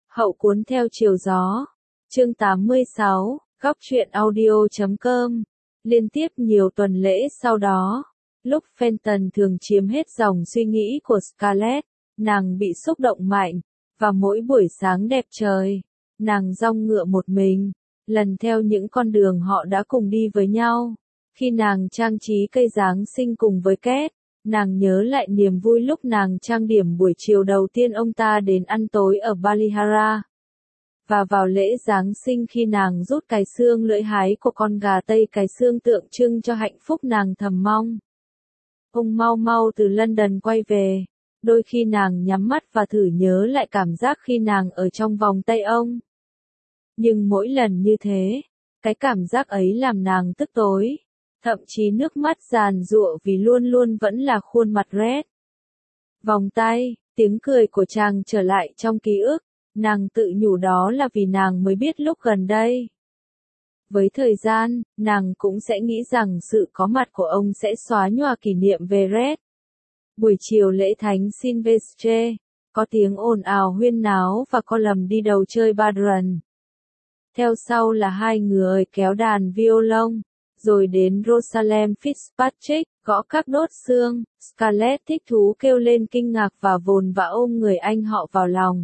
Hậu cuốn theo chiều gió. Chương 86, góc truyện audio.com. Liên tiếp nhiều tuần lễ sau đó, lúc Fenton thường chiếm hết dòng suy nghĩ của Scarlett, nàng bị xúc động mạnh, và mỗi buổi sáng đẹp trời, nàng dong ngựa một mình, lần theo những con đường họ đã cùng đi với nhau. Khi nàng trang trí cây Giáng sinh cùng với Kate, nàng nhớ lại niềm vui lúc nàng trang điểm buổi chiều đầu tiên ông ta đến ăn tối ở Ballyhara. Và vào lễ Giáng sinh khi nàng rút cái xương lưỡi hái của con gà Tây, cái xương tượng trưng cho hạnh phúc nàng thầm mong ông mau mau từ London quay về. Đôi khi nàng nhắm mắt và thử nhớ lại cảm giác khi nàng ở trong vòng tay ông. Nhưng mỗi lần như thế, cái cảm giác ấy làm nàng tức tối, thậm chí nước mắt giàn giụa vì luôn luôn vẫn là khuôn mặt Red. Vòng tay, tiếng cười của chàng trở lại trong ký ức, nàng tự nhủ đó là vì nàng mới biết lúc gần đây. Với thời gian, nàng cũng sẽ nghĩ rằng sự có mặt của ông sẽ xóa nhòa kỷ niệm về Red. Buổi chiều lễ Thánh Silvestre, có tiếng ồn ào huyên náo và Colum đi đầu chơi badminton. Theo sau là hai người kéo đàn violon, rồi đến Rosalind Fitzpatrick, gõ các đốt xương. Scarlett thích thú kêu lên kinh ngạc và vồn vã ôm người anh họ vào lòng.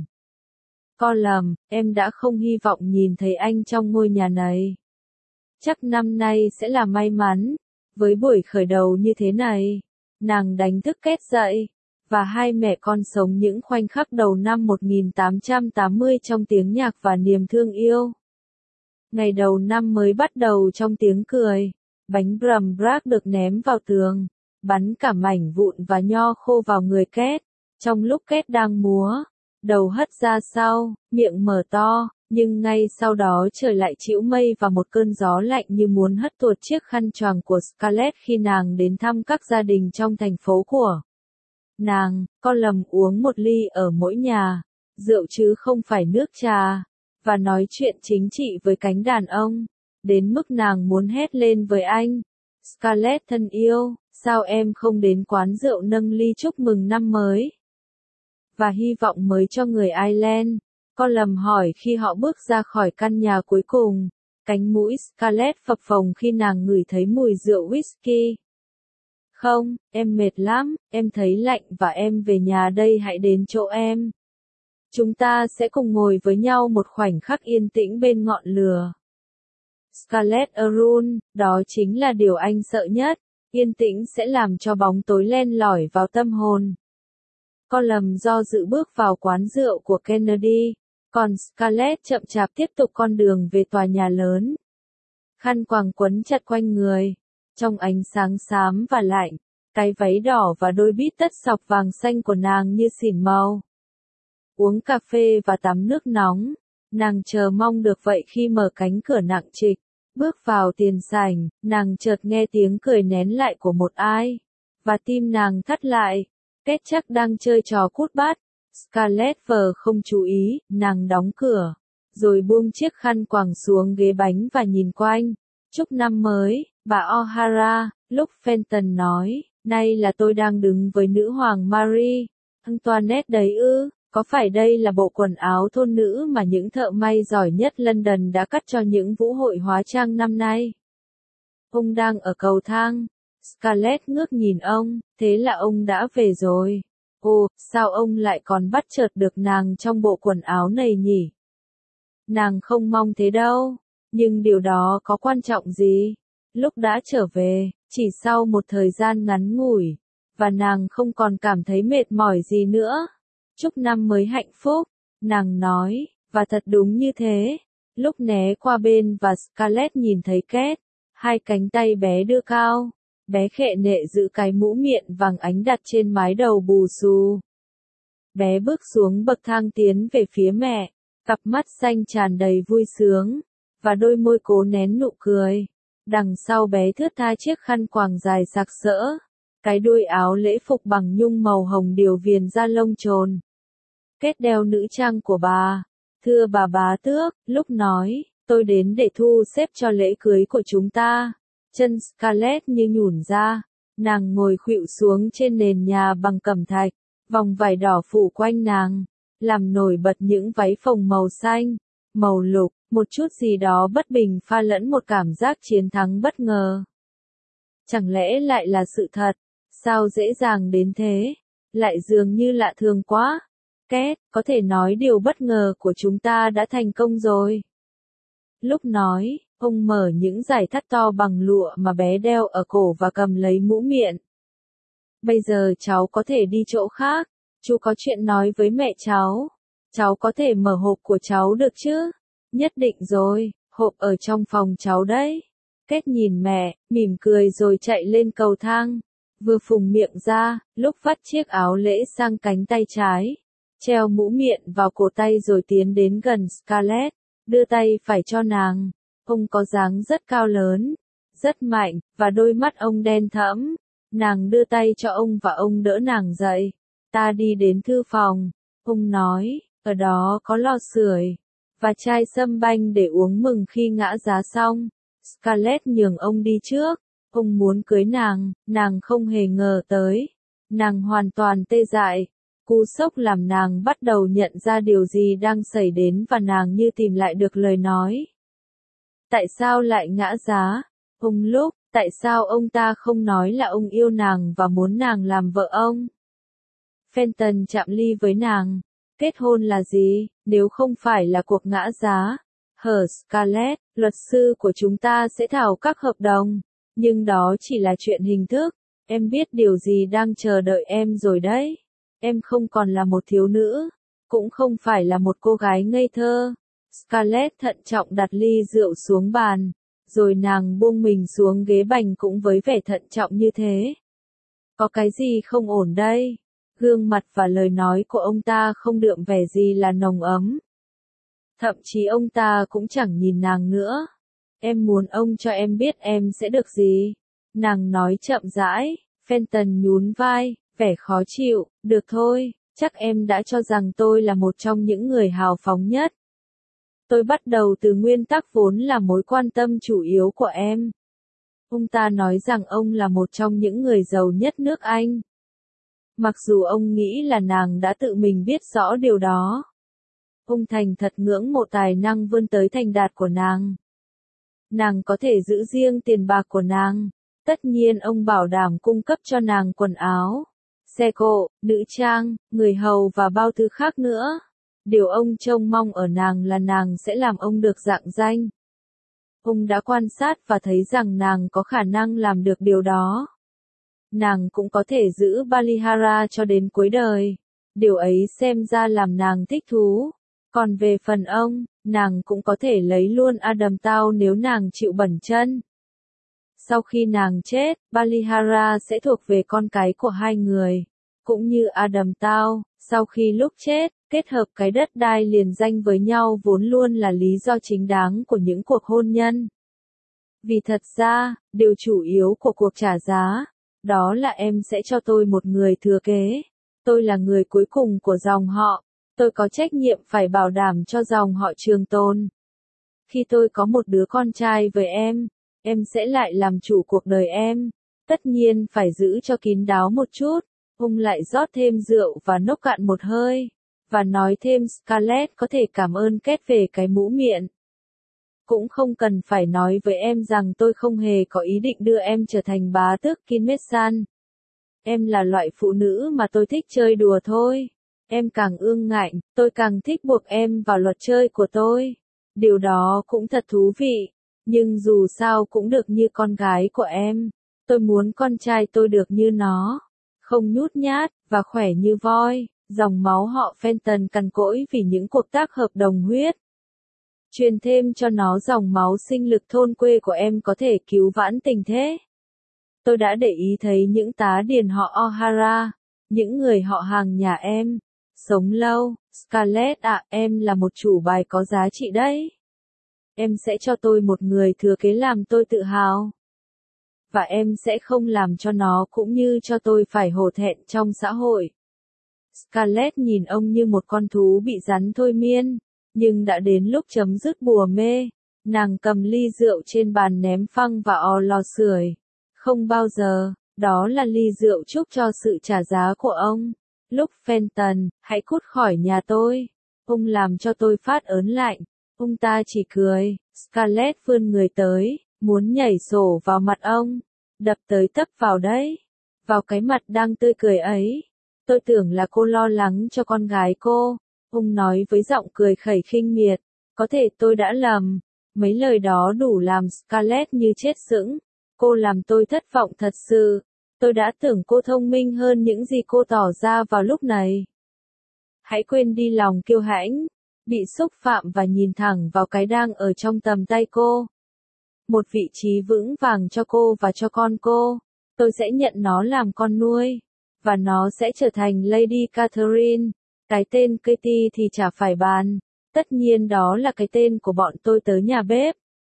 Colum, em đã không hy vọng nhìn thấy anh trong ngôi nhà này. Chắc năm nay sẽ là may mắn, với buổi khởi đầu như thế này. Nàng đánh thức Kate dậy, và hai mẹ con sống những khoảnh khắc đầu năm 1880 trong tiếng nhạc và niềm thương yêu. Ngày đầu năm mới bắt đầu trong tiếng cười, bánh bram brác được ném vào tường, bắn cả mảnh vụn và nho khô vào người Kate. Trong lúc Kate đang múa, đầu hất ra sau, miệng mở to, nhưng ngay sau đó trời lại trĩu mây và một cơn gió lạnh như muốn hất tuột chiếc khăn choàng của Scarlett khi nàng đến thăm các gia đình trong thành phố của nàng. Colum uống một ly ở mỗi nhà, rượu chứ không phải nước trà, và nói chuyện chính trị với cánh đàn ông, đến mức nàng muốn hét lên với anh. Scarlett thân yêu, sao em không đến quán rượu nâng ly chúc mừng năm mới và hy vọng mới cho người Ireland? Colum hỏi khi họ bước ra khỏi căn nhà cuối cùng. Cánh mũi Scarlett phập phồng khi nàng ngửi thấy mùi rượu whisky. Không, em mệt lắm, em thấy lạnh và em về nhà đây, hãy đến chỗ em. Chúng ta sẽ cùng ngồi với nhau một khoảnh khắc yên tĩnh bên ngọn lửa. Scarlett Arun, đó chính là điều anh sợ nhất, yên tĩnh sẽ làm cho bóng tối len lỏi vào tâm hồn. Colum do dự bước vào quán rượu của Kennedy, còn Scarlett chậm chạp tiếp tục con đường về tòa nhà lớn. Khăn quàng quấn chặt quanh người, trong ánh sáng xám và lạnh, cái váy đỏ và đôi bít tất sọc vàng xanh của nàng như xỉn màu. Uống cà phê và tắm nước nóng, nàng chờ mong được vậy khi mở cánh cửa nặng trịch, bước vào tiền sảnh, nàng chợt nghe tiếng cười nén lại của một ai, và tim nàng thắt lại. Kate chắc đang chơi trò cút bát. Scarlett vờ không chú ý, nàng đóng cửa, rồi buông chiếc khăn quàng xuống ghế bánh và nhìn quanh. Chúc năm mới, bà O'Hara, lúc Fenton nói, nay là tôi đang đứng với nữ hoàng Marie Antoinette đấy ư, có phải đây là bộ quần áo thôn nữ mà những thợ may giỏi nhất London đã cắt cho những vũ hội hóa trang năm nay? Ông đang ở cầu thang. Scarlett ngước nhìn ông, thế là ông đã về rồi. Ồ, sao ông lại còn bắt chợt được nàng trong bộ quần áo này nhỉ? Nàng không mong thế đâu, nhưng điều đó có quan trọng gì? Lúc đã trở về, chỉ sau một thời gian ngắn ngủi, và nàng không còn cảm thấy mệt mỏi gì nữa. Chúc năm mới hạnh phúc, nàng nói, và thật đúng như thế. Lúc né qua bên và Scarlett nhìn thấy Kate, hai cánh tay bé đưa cao. Bé khệ nệ giữ cái mũ miệng vàng ánh đặt trên mái đầu bù xù. Bé bước xuống bậc thang tiến về phía mẹ, cặp mắt xanh tràn đầy vui sướng, và đôi môi cố nén nụ cười. Đằng sau bé thướt tha chiếc khăn quàng dài sặc sỡ, cái đuôi áo lễ phục bằng nhung màu hồng điều viền da lông trồn. Kết đeo nữ trang của bà. Thưa bà bá tước, lúc nói, tôi đến để thu xếp cho lễ cưới của chúng ta. Chân Scarlett như nhũn ra, nàng ngồi khuỵu xuống trên nền nhà bằng cẩm thạch, vòng vải đỏ phủ quanh nàng, làm nổi bật những váy phồng màu xanh, màu lục, một chút gì đó bất bình pha lẫn một cảm giác chiến thắng bất ngờ. Chẳng lẽ lại là sự thật? Sao dễ dàng đến thế? Lại dường như lạ thường quá. Két, có thể nói điều bất ngờ của chúng ta đã thành công rồi. Lúc nói, ông mở những dải thắt to bằng lụa mà bé đeo ở cổ và cầm lấy mũ miệng. Bây giờ cháu có thể đi chỗ khác, chú có chuyện nói với mẹ cháu. Cháu có thể mở hộp của cháu được chứ? Nhất định rồi, hộp ở trong phòng cháu đấy. Két nhìn mẹ, mỉm cười rồi chạy lên cầu thang. Vừa phùng miệng ra, lúc vắt chiếc áo lễ sang cánh tay trái. Treo mũ miệng vào cổ tay rồi tiến đến gần Scarlett, đưa tay phải cho nàng. Ông có dáng rất cao lớn, rất mạnh, và đôi mắt ông đen thẫm. Nàng đưa tay cho ông và ông đỡ nàng dậy. Ta đi đến thư phòng, ông nói, ở đó có lò sưởi và chai sâm banh để uống mừng khi ngã giá xong. Scarlett nhường ông đi trước, ông muốn cưới nàng không hề ngờ tới. Nàng hoàn toàn tê dại, cú sốc làm nàng bắt đầu nhận ra điều gì đang xảy đến và nàng như tìm lại được lời nói. Tại sao lại ngã giá? Ông lúc, tại sao ông ta không nói là ông yêu nàng và muốn nàng làm vợ ông? Fenton chạm ly với nàng. Kết hôn là gì, nếu không phải là cuộc ngã giá? Hở Scarlett, luật sư của chúng ta sẽ thảo các hợp đồng. Nhưng đó chỉ là chuyện hình thức. Em biết điều gì đang chờ đợi em rồi đấy. Em không còn là một thiếu nữ. Cũng không phải là một cô gái ngây thơ. Scarlett thận trọng đặt ly rượu xuống bàn. Rồi nàng buông mình xuống ghế bành cũng với vẻ thận trọng như thế. Có cái gì không ổn đây? Gương mặt và lời nói của ông ta không đượm vẻ gì là nồng ấm. Thậm chí ông ta cũng chẳng nhìn nàng nữa. Em muốn ông cho em biết em sẽ được gì. Nàng nói chậm rãi. Fenton nhún vai, vẻ khó chịu. Được thôi, chắc em đã cho rằng tôi là một trong những người hào phóng nhất. Tôi bắt đầu từ nguyên tắc vốn là mối quan tâm chủ yếu của em. Ông ta nói rằng ông là một trong những người giàu nhất nước Anh. Mặc dù ông nghĩ là nàng đã tự mình biết rõ điều đó. Ông thành thật ngưỡng mộ tài năng vươn tới thành đạt của nàng. Nàng có thể giữ riêng tiền bạc của nàng. Tất nhiên ông bảo đảm cung cấp cho nàng quần áo, xe cộ, nữ trang, người hầu và bao thứ khác nữa. Điều ông trông mong ở nàng là nàng sẽ làm ông được rạng danh. Ông đã quan sát và thấy rằng nàng có khả năng làm được điều đó. Nàng cũng có thể giữ Balihara cho đến cuối đời. Điều ấy xem ra làm nàng thích thú. Còn về phần ông, nàng cũng có thể lấy luôn Adam Tao nếu nàng chịu bẩn chân. Sau khi nàng chết, Balihara sẽ thuộc về con cái của hai người. Cũng như Adam Tao, sau khi lúc chết, kết hợp cái đất đai liền danh với nhau vốn luôn là lý do chính đáng của những cuộc hôn nhân. Vì thật ra, điều chủ yếu của cuộc trả giá, đó là em sẽ cho tôi một người thừa kế. Tôi là người cuối cùng của dòng họ. Tôi có trách nhiệm phải bảo đảm cho dòng họ trường tồn. Khi tôi có một đứa con trai với em sẽ lại làm chủ cuộc đời em. Tất nhiên phải giữ cho kín đáo một chút. Ông lại rót thêm rượu và nốc cạn một hơi. Và nói thêm Scarlett có thể cảm ơn Két về cái mũ miệng. Cũng không cần phải nói với em rằng tôi không hề có ý định đưa em trở thành bá tước Kinmesan. Em là loại phụ nữ mà tôi thích chơi đùa thôi. Em càng ương ngạnh, tôi càng thích buộc em vào luật chơi của tôi. Điều đó cũng thật thú vị. Nhưng dù sao cũng được như con gái của em. Tôi muốn con trai tôi được như nó. Không nhút nhát, và khỏe như voi. Dòng máu họ Fenton cằn cỗi vì những cuộc tác hợp đồng huyết. Truyền thêm cho nó dòng máu sinh lực thôn quê của em có thể cứu vãn tình thế. Tôi đã để ý thấy những tá điền họ O'Hara, những người họ hàng nhà em. Sống lâu, Scarlett ạ, em là một chủ bài có giá trị đấy. Em sẽ cho tôi một người thừa kế làm tôi tự hào. Và em sẽ không làm cho nó cũng như cho tôi phải hổ thẹn trong xã hội. Scarlett nhìn ông như một con thú bị rắn thôi miên. Nhưng đã đến lúc chấm dứt bùa mê. Nàng cầm ly rượu trên bàn ném phăng vào lò sưởi. Không bao giờ, đó là ly rượu chúc cho sự trả giá của ông. Lúc Fenton, hãy cút khỏi nhà tôi. Ông làm cho tôi phát ớn lạnh. Ông ta chỉ cười. Scarlett vươn người tới, muốn nhảy sổ vào mặt ông. Đập tới tấp vào đấy. Vào cái mặt đang tươi cười ấy. Tôi tưởng là cô lo lắng cho con gái cô. Ông nói với giọng cười khẩy khinh miệt. Có thể tôi đã lầm. Mấy lời đó đủ làm Scarlett như chết sững. Cô làm tôi thất vọng thật sự. Tôi đã tưởng cô thông minh hơn những gì cô tỏ ra vào lúc này. Hãy quên đi lòng kiêu hãnh, bị xúc phạm và nhìn thẳng vào cái đang ở trong tầm tay cô. Một vị trí vững vàng cho cô và cho con cô. Tôi sẽ nhận nó làm con nuôi. Và nó sẽ trở thành Lady Catherine. Cái tên Katie thì chả phải bàn. Tất nhiên đó là cái tên của bọn tôi tới nhà bếp.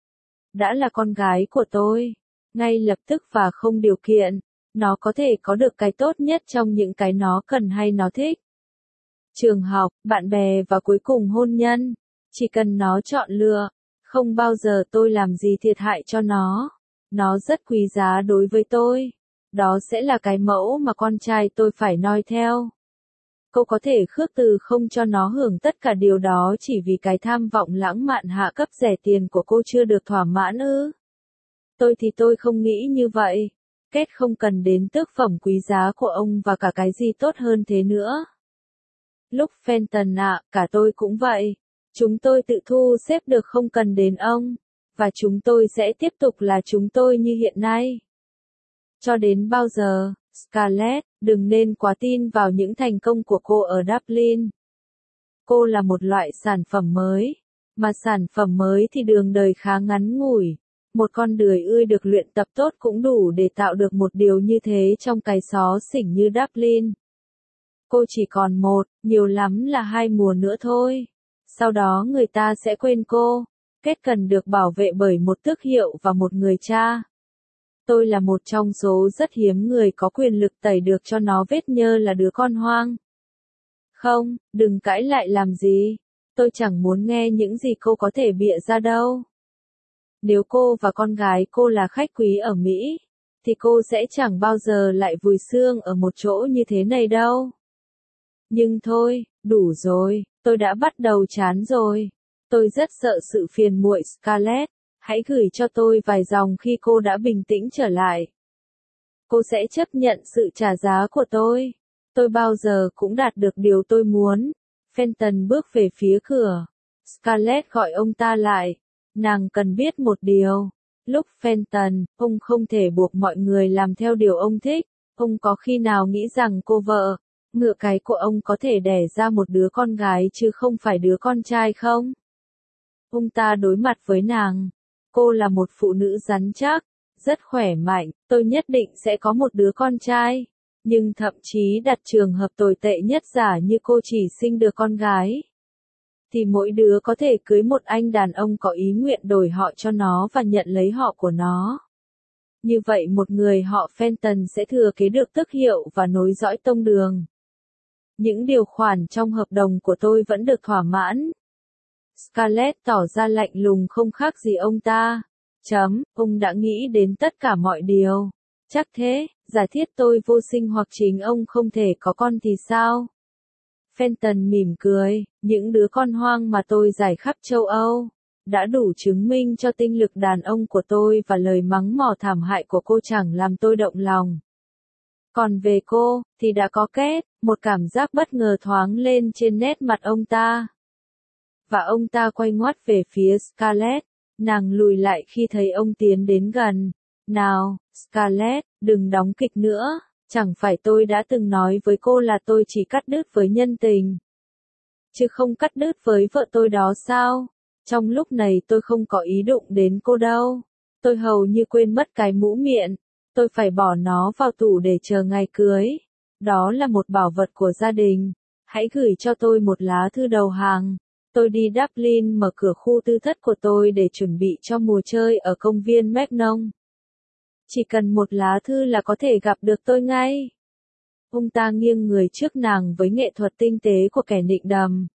Đã là con gái của tôi. Ngay lập tức và không điều kiện. Nó có thể có được cái tốt nhất trong những cái nó cần hay nó thích. Trường học, bạn bè và cuối cùng hôn nhân. Chỉ cần nó chọn lựa. Không bao giờ tôi làm gì thiệt hại cho nó. Nó rất quý giá đối với tôi. Đó sẽ là cái mẫu mà con trai tôi phải noi theo. Cô có thể khước từ không cho nó hưởng tất cả điều đó chỉ vì cái tham vọng lãng mạn hạ cấp rẻ tiền của cô chưa được thỏa mãn ư? Tôi thì tôi không nghĩ như vậy. Kết không cần đến tước phẩm quý giá của ông và cả cái gì tốt hơn thế nữa. Lúc Fenton ạ, cả tôi cũng vậy. Chúng tôi tự thu xếp được không cần đến ông. Và chúng tôi sẽ tiếp tục là chúng tôi như hiện nay. Cho đến bao giờ, Scarlett, đừng nên quá tin vào những thành công của cô ở Dublin. Cô là một loại sản phẩm mới. Mà sản phẩm mới thì đường đời khá ngắn ngủi. Một con đười ươi được luyện tập tốt cũng đủ để tạo được một điều như thế trong cái xó xỉnh như Dublin. Cô chỉ còn một, nhiều lắm là 2 mùa nữa thôi. Sau đó người ta sẽ quên cô. Kết cần được bảo vệ bởi một tước hiệu và một người cha. Tôi là một trong số rất hiếm người có quyền lực tẩy được cho nó vết nhơ là đứa con hoang. Không, đừng cãi lại làm gì. Tôi chẳng muốn nghe những gì cô có thể bịa ra đâu. Nếu cô và con gái cô là khách quý ở Mỹ, thì cô sẽ chẳng bao giờ lại vùi xương ở một chỗ như thế này đâu. Nhưng thôi, đủ rồi, tôi đã bắt đầu chán rồi. Tôi rất sợ sự phiền muội Scarlett. Hãy gửi cho tôi vài dòng khi cô đã bình tĩnh trở lại. Cô sẽ chấp nhận sự trả giá của tôi. Tôi bao giờ cũng đạt được điều tôi muốn. Fenton bước về phía cửa. Scarlett gọi ông ta lại. Nàng cần biết một điều. Lúc Fenton, ông không thể buộc mọi người làm theo điều ông thích. Ông có khi nào nghĩ rằng cô vợ, ngựa cái của ông có thể đẻ ra một đứa con gái chứ không phải đứa con trai không? Ông ta đối mặt với nàng. Cô là một phụ nữ rắn chắc, rất khỏe mạnh, tôi nhất định sẽ có một đứa con trai. Nhưng thậm chí đặt trường hợp tồi tệ nhất giả như cô chỉ sinh được con gái. Thì mỗi đứa có thể cưới một anh đàn ông có ý nguyện đổi họ cho nó và nhận lấy họ của nó. Như vậy một người họ Fenton sẽ thừa kế được tước hiệu và nối dõi tông đường. Những điều khoản trong hợp đồng của tôi vẫn được thỏa mãn. Scarlett tỏ ra lạnh lùng không khác gì ông ta. Ông đã nghĩ đến tất cả mọi điều. Chắc thế, giả thiết tôi vô sinh hoặc chính ông không thể có con thì sao? Fenton mỉm cười, những đứa con hoang mà tôi giải khắp châu Âu, đã đủ chứng minh cho tinh lực đàn ông của tôi và lời mắng mỏ thảm hại của cô chẳng làm tôi động lòng. Còn về cô, thì đã có kết, một cảm giác bất ngờ thoáng lên trên nét mặt ông ta. Và ông ta quay ngoắt về phía Scarlett, nàng lùi lại khi thấy ông tiến đến gần. Nào, Scarlett, đừng đóng kịch nữa, chẳng phải tôi đã từng nói với cô là tôi chỉ cắt đứt với nhân tình, chứ không cắt đứt với vợ tôi đó sao? Trong lúc này tôi không có ý đụng đến cô đâu. Tôi hầu như quên mất cái mũ miệng, tôi phải bỏ nó vào tủ để chờ ngày cưới. Đó là một bảo vật của gia đình. Hãy gửi cho tôi một lá thư đầu hàng. Tôi đi Dublin mở cửa khu tư thất của tôi để chuẩn bị cho mùa chơi ở công viên Megnon. Chỉ cần một lá thư là có thể gặp được tôi ngay. Ông ta nghiêng người trước nàng với nghệ thuật tinh tế của kẻ nịnh đầm.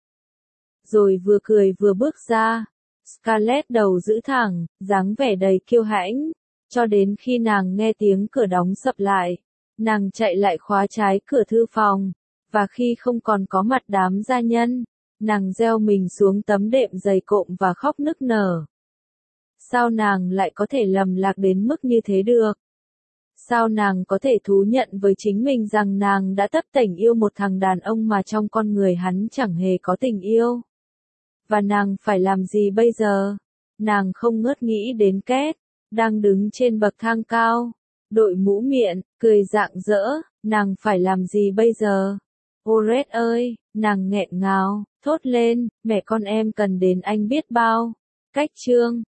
Rồi vừa cười vừa bước ra. Scarlett đầu giữ thẳng, dáng vẻ đầy kiêu hãnh. Cho đến khi nàng nghe tiếng cửa đóng sập lại. Nàng chạy lại khóa trái cửa thư phòng. Và khi không còn có mặt đám gia nhân, nàng gieo mình xuống tấm đệm dày cộm và khóc nức nở. Sao nàng lại có thể lầm lạc đến mức như thế được? Sao nàng có thể thú nhận với chính mình rằng nàng đã tấp tểnh yêu một thằng đàn ông mà trong con người hắn chẳng hề có tình yêu? Và nàng phải làm gì bây giờ? Nàng không ngớt nghĩ đến Két, đang đứng trên bậc thang cao, đội mũ miệng, cười rạng rỡ, nàng phải làm gì bây giờ? Oret ơi, nàng nghẹn ngào, thốt lên, mẹ con em cần đến anh biết bao. Cách chương